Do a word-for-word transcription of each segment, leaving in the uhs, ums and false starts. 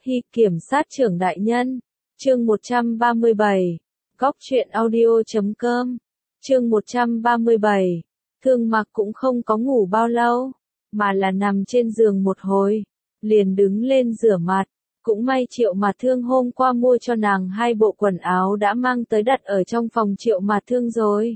Hi kiểm sát trưởng đại nhân. Chương một trăm ba mươi bảy. Góc truyện audio chấm com. Chương một trăm ba mươi bảy. Thương Mặc cũng không có ngủ bao lâu, mà là nằm trên giường một hồi, liền đứng lên rửa mặt. Cũng may Triệu Mạt Thương hôm qua mua cho nàng hai bộ quần áo đã mang tới đặt ở trong phòng Triệu Mạt Thương rồi.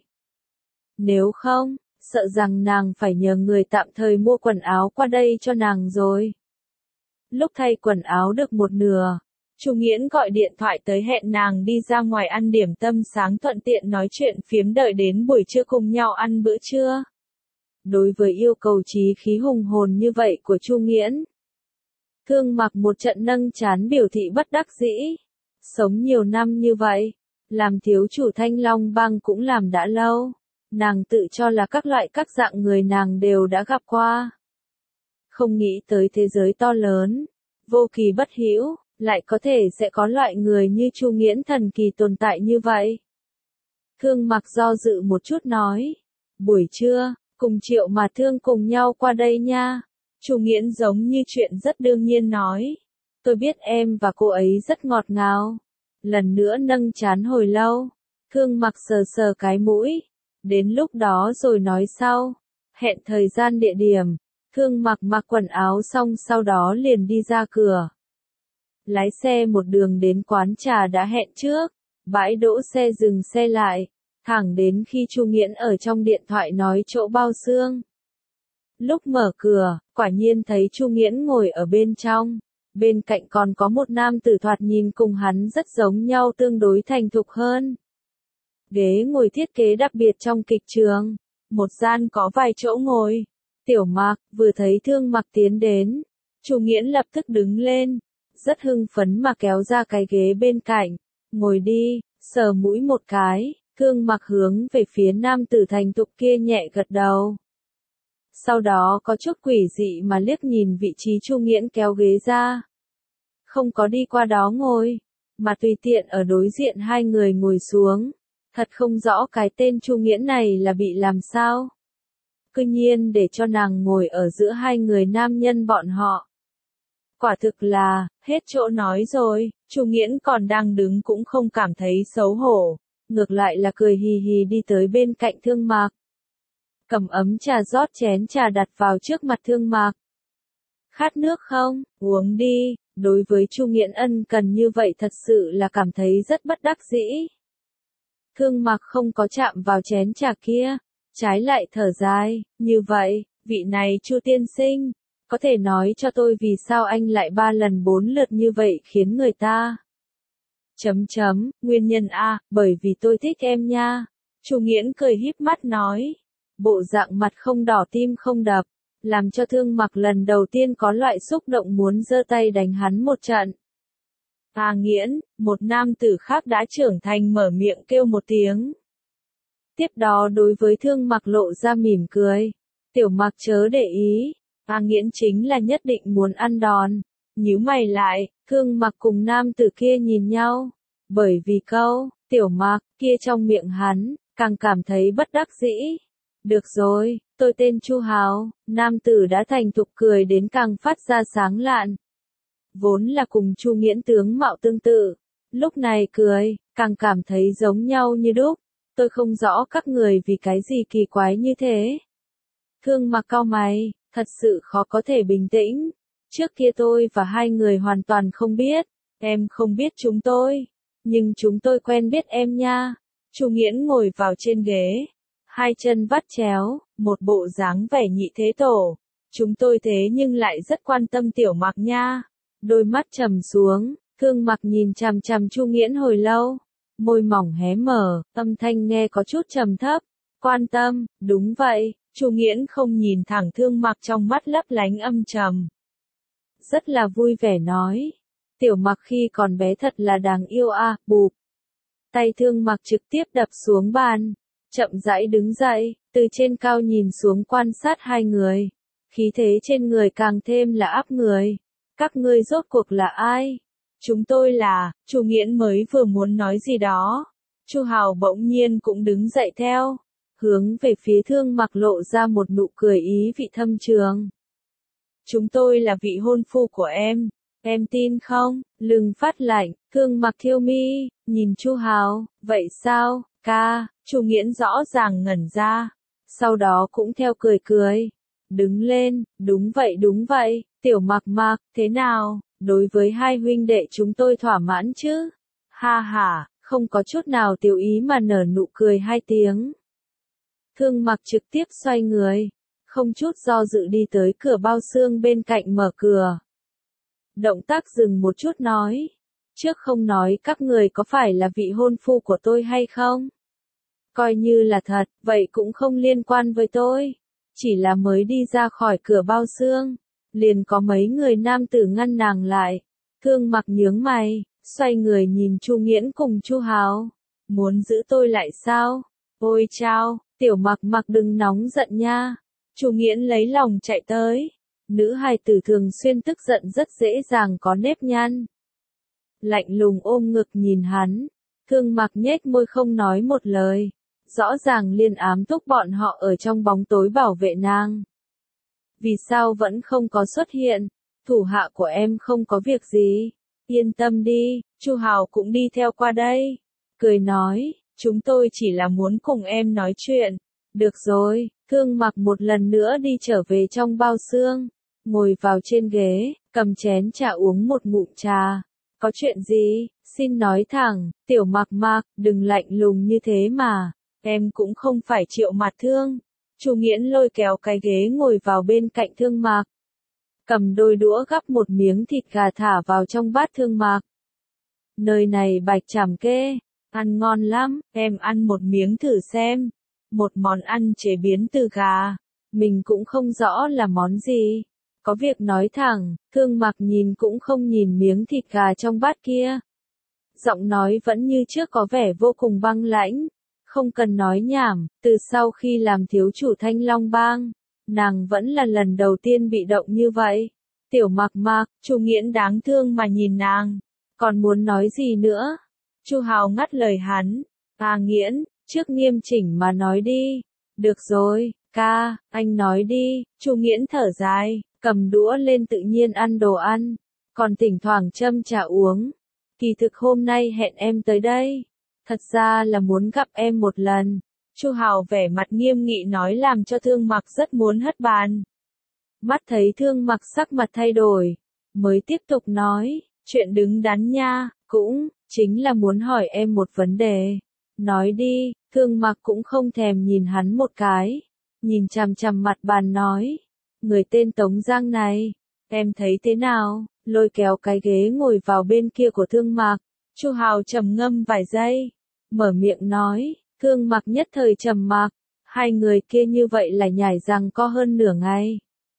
Nếu không, sợ rằng nàng phải nhờ người tạm thời mua quần áo qua đây cho nàng rồi. Lúc thay quần áo được một nửa, Chu Nghiễn gọi điện thoại tới hẹn nàng đi ra ngoài ăn điểm tâm sáng, thuận tiện nói chuyện phiếm đợi đến buổi trưa cùng nhau ăn bữa trưa. Đối với yêu cầu chí khí hùng hồn như vậy của Chu Nghiễn, Thương Mặc một trận nâng trán biểu thị bất đắc dĩ. Sống nhiều năm như vậy, làm thiếu chủ Thanh Long Bang cũng làm đã lâu, nàng tự cho là các loại các dạng người nàng đều đã gặp qua. Không nghĩ tới thế giới to lớn, vô kỳ bất hữu, lại có thể sẽ có loại người như Chu Nghiễn thần kỳ tồn tại như vậy. Thương Mặc do dự một chút nói, buổi trưa, cùng Triệu Mạt Thương cùng nhau qua đây nha. Chu Nghiễn giống như chuyện rất đương nhiên nói, tôi biết em và cô ấy rất ngọt ngào. Lần nữa nâng trán hồi lâu, Thương Mặc sờ sờ cái mũi, đến lúc đó rồi nói sau, hẹn thời gian địa điểm. Thương Mặc mặc quần áo xong sau đó liền đi ra cửa. Lái xe một đường đến quán trà đã hẹn trước, bãi đỗ xe dừng xe lại, thẳng đến khi Chu Nghiễn ở trong điện thoại nói chỗ bao xương. Lúc mở cửa, quả nhiên thấy Chu Nghiễn ngồi ở bên trong, bên cạnh còn có một nam tử thoạt nhìn cùng hắn rất giống nhau, tương đối thành thục hơn. Ghế ngồi thiết kế đặc biệt trong kịch trường, một gian có vài chỗ ngồi. Tiểu Mặc vừa thấy Thương Mặc tiến đến, Chu Nghiễn lập tức đứng lên, rất hưng phấn mà kéo ra cái ghế bên cạnh, ngồi đi, sờ mũi một cái. Thương Mặc hướng về phía nam tử thành thục kia nhẹ gật đầu. Sau đó có chút quỷ dị mà liếc nhìn vị trí Chu Nghiễn kéo ghế ra. Không có đi qua đó ngồi, mà tùy tiện ở đối diện hai người ngồi xuống. Thật không rõ cái tên Chu Nghiễn này là bị làm sao. Cứ nhiên để cho nàng ngồi ở giữa hai người nam nhân bọn họ. Quả thực là, hết chỗ nói rồi, Chu Nghiễn còn đang đứng cũng không cảm thấy xấu hổ, ngược lại là cười hì hì đi tới bên cạnh Thương Mặc. Cầm ấm trà rót chén trà đặt vào trước mặt Thương Mặc. Khát nước không? Uống đi. Đối với Chu Nghiễn ân cần như vậy thật sự là cảm thấy rất bất đắc dĩ. Thương Mặc không có chạm vào chén trà kia, trái lại thở dài, như vậy, vị này Chu tiên sinh, có thể nói cho tôi vì sao anh lại ba lần bốn lượt như vậy khiến người ta. Chấm chấm, nguyên nhân a, bởi vì tôi thích em nha. Chu Nghiễn cười híp mắt nói, bộ dạng mặt không đỏ tim không đập, làm cho Thương Mặc lần đầu tiên có loại xúc động muốn giơ tay đánh hắn một trận. À Nghiễn, một nam tử khác đã trưởng thành mở miệng kêu một tiếng. Tiếp đó đối với Thương Mặc lộ ra mỉm cười. Tiểu Mặc chớ để ý, A Nghiễn chính là nhất định muốn ăn đòn. Nhíu mày lại, Thương Mặc cùng nam tử kia nhìn nhau. Bởi vì câu, Tiểu Mặc, kia trong miệng hắn, càng cảm thấy bất đắc dĩ. Được rồi, tôi tên Chu Hào, nam tử đã thành thục cười đến càng phát ra sáng lạn. Vốn là cùng Chu Nghiễn tướng mạo tương tự, lúc này cười, càng cảm thấy giống nhau như đúc. Tôi không rõ các người vì cái gì kỳ quái như thế. Thương Mặc cau mày, thật sự khó có thể bình tĩnh. Trước kia tôi và hai người hoàn toàn không biết, em không biết chúng tôi, nhưng chúng tôi quen biết em nha. Chu Nghiễn ngồi vào trên ghế, hai chân vắt chéo, một bộ dáng vẻ nhị thế tổ. Chúng tôi thế nhưng lại rất quan tâm Tiểu Mặc nha. Đôi mắt trầm xuống, Thương Mặc nhìn chằm chằm Chu Nghiễn hồi lâu. Môi mỏng hé mở, âm thanh nghe có chút trầm thấp. Quan tâm, đúng vậy. Chu Nghiễn không nhìn thẳng Thương Mặc, trong mắt lấp lánh âm trầm. Rất là vui vẻ nói. Tiểu Mặc khi còn bé thật là đáng yêu a, à, bụp. Tay Thương Mặc trực tiếp đập xuống bàn. Chậm rãi đứng dậy, từ trên cao nhìn xuống quan sát hai người. Khí thế trên người càng thêm là áp người. Các ngươi rốt cuộc là ai? Chúng tôi là, Chu Nghiễn mới vừa muốn nói gì đó. Chu Hào bỗng nhiên cũng đứng dậy theo, hướng về phía Thương Mặc lộ ra một nụ cười ý vị thâm trường. Chúng tôi là vị hôn phu của em, Em tin không? Lưng phát lạnh, Thương Mặc thiêu mi, nhìn Chu Hào, vậy sao, ca? Chu Nghiễn rõ ràng ngẩn ra, sau đó cũng theo cười cười. Đứng lên, đúng vậy đúng vậy, Tiểu Mặc Mặc, thế nào, đối với hai huynh đệ chúng tôi thỏa mãn chứ? Ha ha, không có chút nào tiểu ý mà nở nụ cười hai tiếng. Thương Mặc trực tiếp xoay người, không chút do dự đi tới cửa bao xương bên cạnh mở cửa. Động tác dừng một chút nói, trước không nói các người có phải là vị hôn phu của tôi hay không? Coi như là thật, vậy cũng không liên quan với tôi. Chỉ là mới đi ra khỏi cửa bao xương, liền có mấy người nam tử ngăn nàng lại. Thương Mặc nhướng mày, xoay người nhìn Chu Nghiễn cùng Chu Hào. Muốn giữ tôi lại sao? Ôi chao, Tiểu Mặc Mặc đừng nóng giận nha. Chu Nghiễn lấy lòng chạy tới. Nữ hài tử thường xuyên tức giận rất dễ dàng có nếp nhăn. Lạnh lùng ôm ngực nhìn hắn. Thương Mặc nhếch môi không nói một lời. Rõ ràng liên ám thúc bọn họ ở trong bóng tối bảo vệ nàng. Vì sao vẫn không có xuất hiện? Thủ hạ của em không có việc gì. Yên tâm đi, Chu Hào cũng đi theo qua đây. Cười nói, chúng tôi chỉ là muốn cùng em nói chuyện. Được rồi, Thương Mặc một lần nữa đi trở về trong bao xương. Ngồi vào trên ghế, cầm chén trà uống một ngụm trà. Có chuyện gì? Xin nói thẳng, Tiểu Mặc Mặc, đừng lạnh lùng như thế mà. Em cũng không phải Triệu Mặt Thương. Chu Nghiễn lôi kéo cái ghế ngồi vào bên cạnh Thương Mặc. Cầm đôi đũa gắp một miếng thịt gà thả vào trong bát Thương Mặc. Nơi này bạch chảm kê, ăn ngon lắm, em ăn một miếng thử xem. Một món ăn chế biến từ gà, mình cũng không rõ là món gì. Có việc nói thẳng, Thương Mặc nhìn cũng không nhìn miếng thịt gà trong bát kia. Giọng nói vẫn như trước có vẻ vô cùng băng lãnh. Không cần nói nhảm, từ sau khi làm thiếu chủ Thanh Long Bang, nàng vẫn là lần đầu tiên bị động như vậy. Tiểu Mặc Mặc, Chu Nghiễn đáng thương mà nhìn nàng, còn muốn nói gì nữa? Chu Hào ngắt lời hắn, "A Nghiễn, trước nghiêm chỉnh mà nói đi." "Được rồi, ca, anh nói đi." Chu Nghiễn thở dài, cầm đũa lên tự nhiên ăn đồ ăn, còn thỉnh thoảng châm trà uống. "Kỳ thực hôm nay hẹn em tới đây, thật ra là muốn gặp em một lần." Chu Hào vẻ mặt nghiêm nghị nói làm cho Thương Mặc rất muốn hất bàn. Mắt thấy Thương Mặc sắc mặt thay đổi, mới tiếp tục nói, "Chuyện đứng đắn nha, cũng, chính là muốn hỏi em một vấn đề." "Nói đi." Thương Mặc cũng không thèm nhìn hắn một cái, nhìn chằm chằm mặt bàn nói, "Người tên Tống Giang này, em thấy thế nào?" Lôi kéo cái ghế ngồi vào bên kia của Thương Mặc. Chu Hào trầm ngâm vài giây, mở miệng nói. Thương Mặc nhất thời trầm mặc, hai người kia như vậy là nhảy rằng có hơn nửa ngày.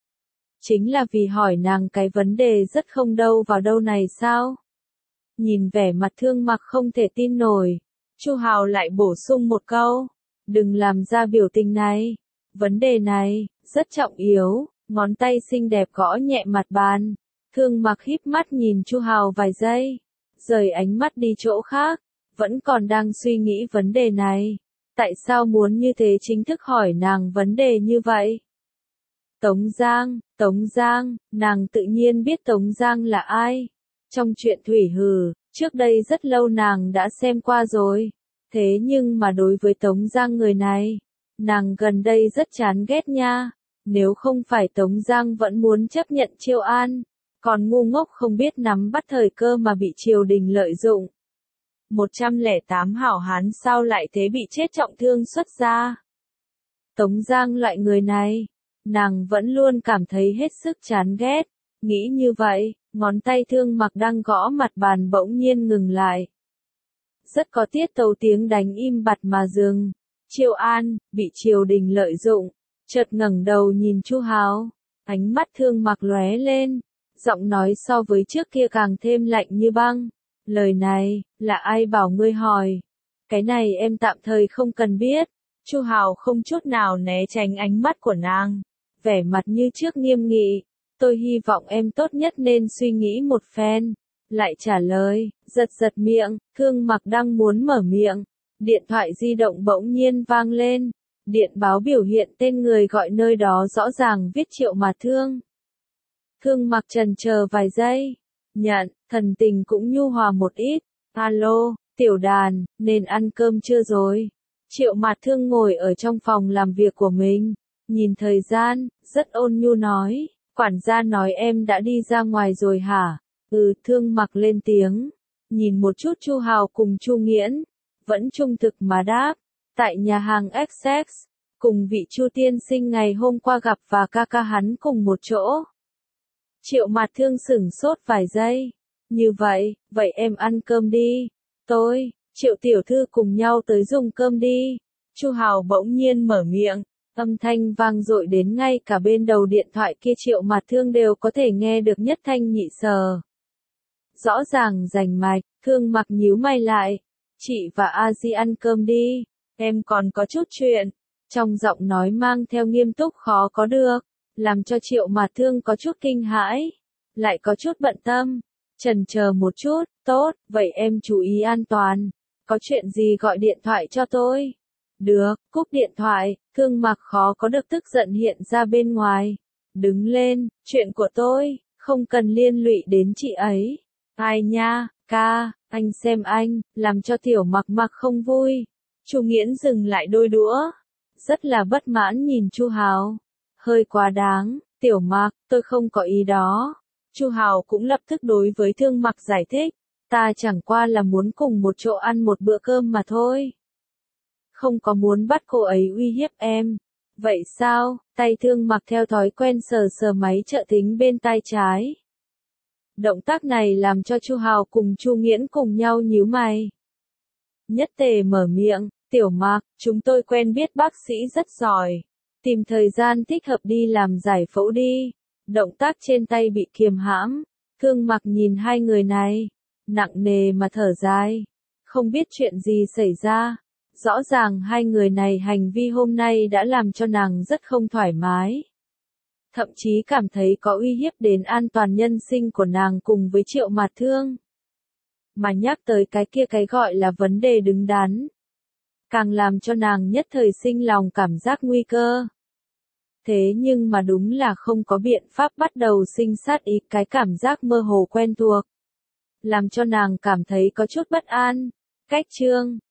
Chính là vì hỏi nàng cái vấn đề rất không đâu vào đâu này sao? Nhìn vẻ mặt Thương Mặc không thể tin nổi, Chu Hào lại bổ sung một câu, "Đừng làm ra biểu tình này, vấn đề này rất trọng yếu." Ngón tay xinh đẹp gõ nhẹ mặt bàn. Thương Mặc híp mắt nhìn Chu Hào vài giây, rời ánh mắt đi chỗ khác. Vẫn còn đang suy nghĩ vấn đề này. Tại sao muốn như thế chính thức hỏi nàng vấn đề như vậy? Tống Giang, Tống Giang, nàng tự nhiên biết Tống Giang là ai. Trong chuyện Thủy Hử, trước đây rất lâu nàng đã xem qua rồi. Thế nhưng mà đối với Tống Giang người này, nàng gần đây rất chán ghét nha. Nếu không phải Tống Giang vẫn muốn chấp nhận Chiêu An, còn ngu ngốc không biết nắm bắt thời cơ mà bị triều đình lợi dụng. một trăm lẻ tám hảo hán sao lại thế bị chết trọng thương xuất gia. Tống Giang loại người này, nàng vẫn luôn cảm thấy hết sức chán ghét. Nghĩ như vậy, ngón tay Thương Mặc đang gõ mặt bàn bỗng nhiên ngừng lại. Rất có tiết tấu tiếng đánh im bặt mà dừng. Chiêu An, bị triều đình lợi dụng, chợt ngẩng đầu nhìn Chu Hào, ánh mắt Thương Mặc lóe lên, giọng nói so với trước kia càng thêm lạnh như băng. "Lời này, là ai bảo ngươi hỏi? Cái này em tạm thời không cần biết." Chu Hào không chút nào né tránh ánh mắt của nàng, vẻ mặt như trước nghiêm nghị. "Tôi hy vọng em tốt nhất nên suy nghĩ một phen." Lại trả lời, giật giật miệng. Thương Mặc đang muốn mở miệng, điện thoại di động bỗng nhiên vang lên. Điện báo biểu hiện tên người gọi nơi đó rõ ràng viết Triệu Mà Thương. Thương Mặc chần chờ vài giây, Nhận, thần tình cũng nhu hòa một ít. Alo, tiểu đàn, nên ăn cơm chưa rồi? Triệu Mạt Thương ngồi ở trong phòng làm việc của mình, nhìn thời gian, rất ôn nhu nói, quản gia nói em đã đi ra ngoài rồi hả? Ừ, Thương Mặc lên tiếng, nhìn một chút Chu Hào cùng Chu Nghiễn, vẫn trung thực mà đáp, tại nhà hàng ích ích, cùng vị Chu tiên sinh ngày hôm qua gặp và ca ca hắn cùng một chỗ. Triệu Mạt Thương sửng sốt vài giây, như vậy, vậy em ăn cơm đi, tôi, Triệu tiểu thư cùng nhau tới dùng cơm đi. Chu Hào bỗng nhiên mở miệng, âm thanh vang dội đến ngay cả bên đầu điện thoại kia Triệu Mạt Thương đều có thể nghe được nhất thanh nhị sở. Rõ ràng rành mạch, Thương Mặc nhíu mày lại, chị và A Di ăn cơm đi, em còn có chút chuyện. Trong giọng nói mang theo nghiêm túc khó có được, làm cho Triệu Mạt Thương có chút kinh hãi, lại có chút bận tâm. Chần chờ một chút, tốt, vậy em chú ý an toàn. Có chuyện gì gọi điện thoại cho tôi? Được, cúp điện thoại, Thương Mặc khó có được tức giận hiện ra bên ngoài. Đứng lên, chuyện của tôi, không cần liên lụy đến chị ấy. Ai nha, ca, anh xem anh, làm cho Tiểu Mặc Mặc không vui. Chu Nghiễn dừng lại đôi đũa, rất là bất mãn nhìn Chu Hào. Hơi quá đáng, Tiểu Mặc, tôi không có ý đó. Chu Hào cũng lập tức đối với Thương Mặc giải thích, ta chẳng qua là muốn cùng một chỗ ăn một bữa cơm mà thôi. Không có muốn bắt cô ấy uy hiếp em. Vậy sao? Tay Thương Mặc theo thói quen sờ sờ máy trợ thính bên tai trái. Động tác này làm cho Chu Hào cùng Chu Nghiễn cùng nhau nhíu mày. Nhất Tề mở miệng, Tiểu Mặc, chúng tôi quen biết bác sĩ rất giỏi. Tìm thời gian thích hợp đi làm giải phẫu đi. Động tác trên tay bị kiềm hãm. Thương Mặc nhìn hai người này, nặng nề mà thở dài. Không biết chuyện gì xảy ra. Rõ ràng hai người này hành vi hôm nay đã làm cho nàng rất không thoải mái. Thậm chí cảm thấy có uy hiếp đến an toàn nhân sinh của nàng cùng với Triệu Mạt Thương. Mà nhắc tới cái kia cái gọi là vấn đề đứng đắn, càng làm cho nàng nhất thời sinh lòng cảm giác nguy cơ. Thế nhưng mà đúng là không có biện pháp bắt đầu sinh sát ý cái cảm giác mơ hồ quen thuộc. Làm cho nàng cảm thấy có chút bất an. Cách chương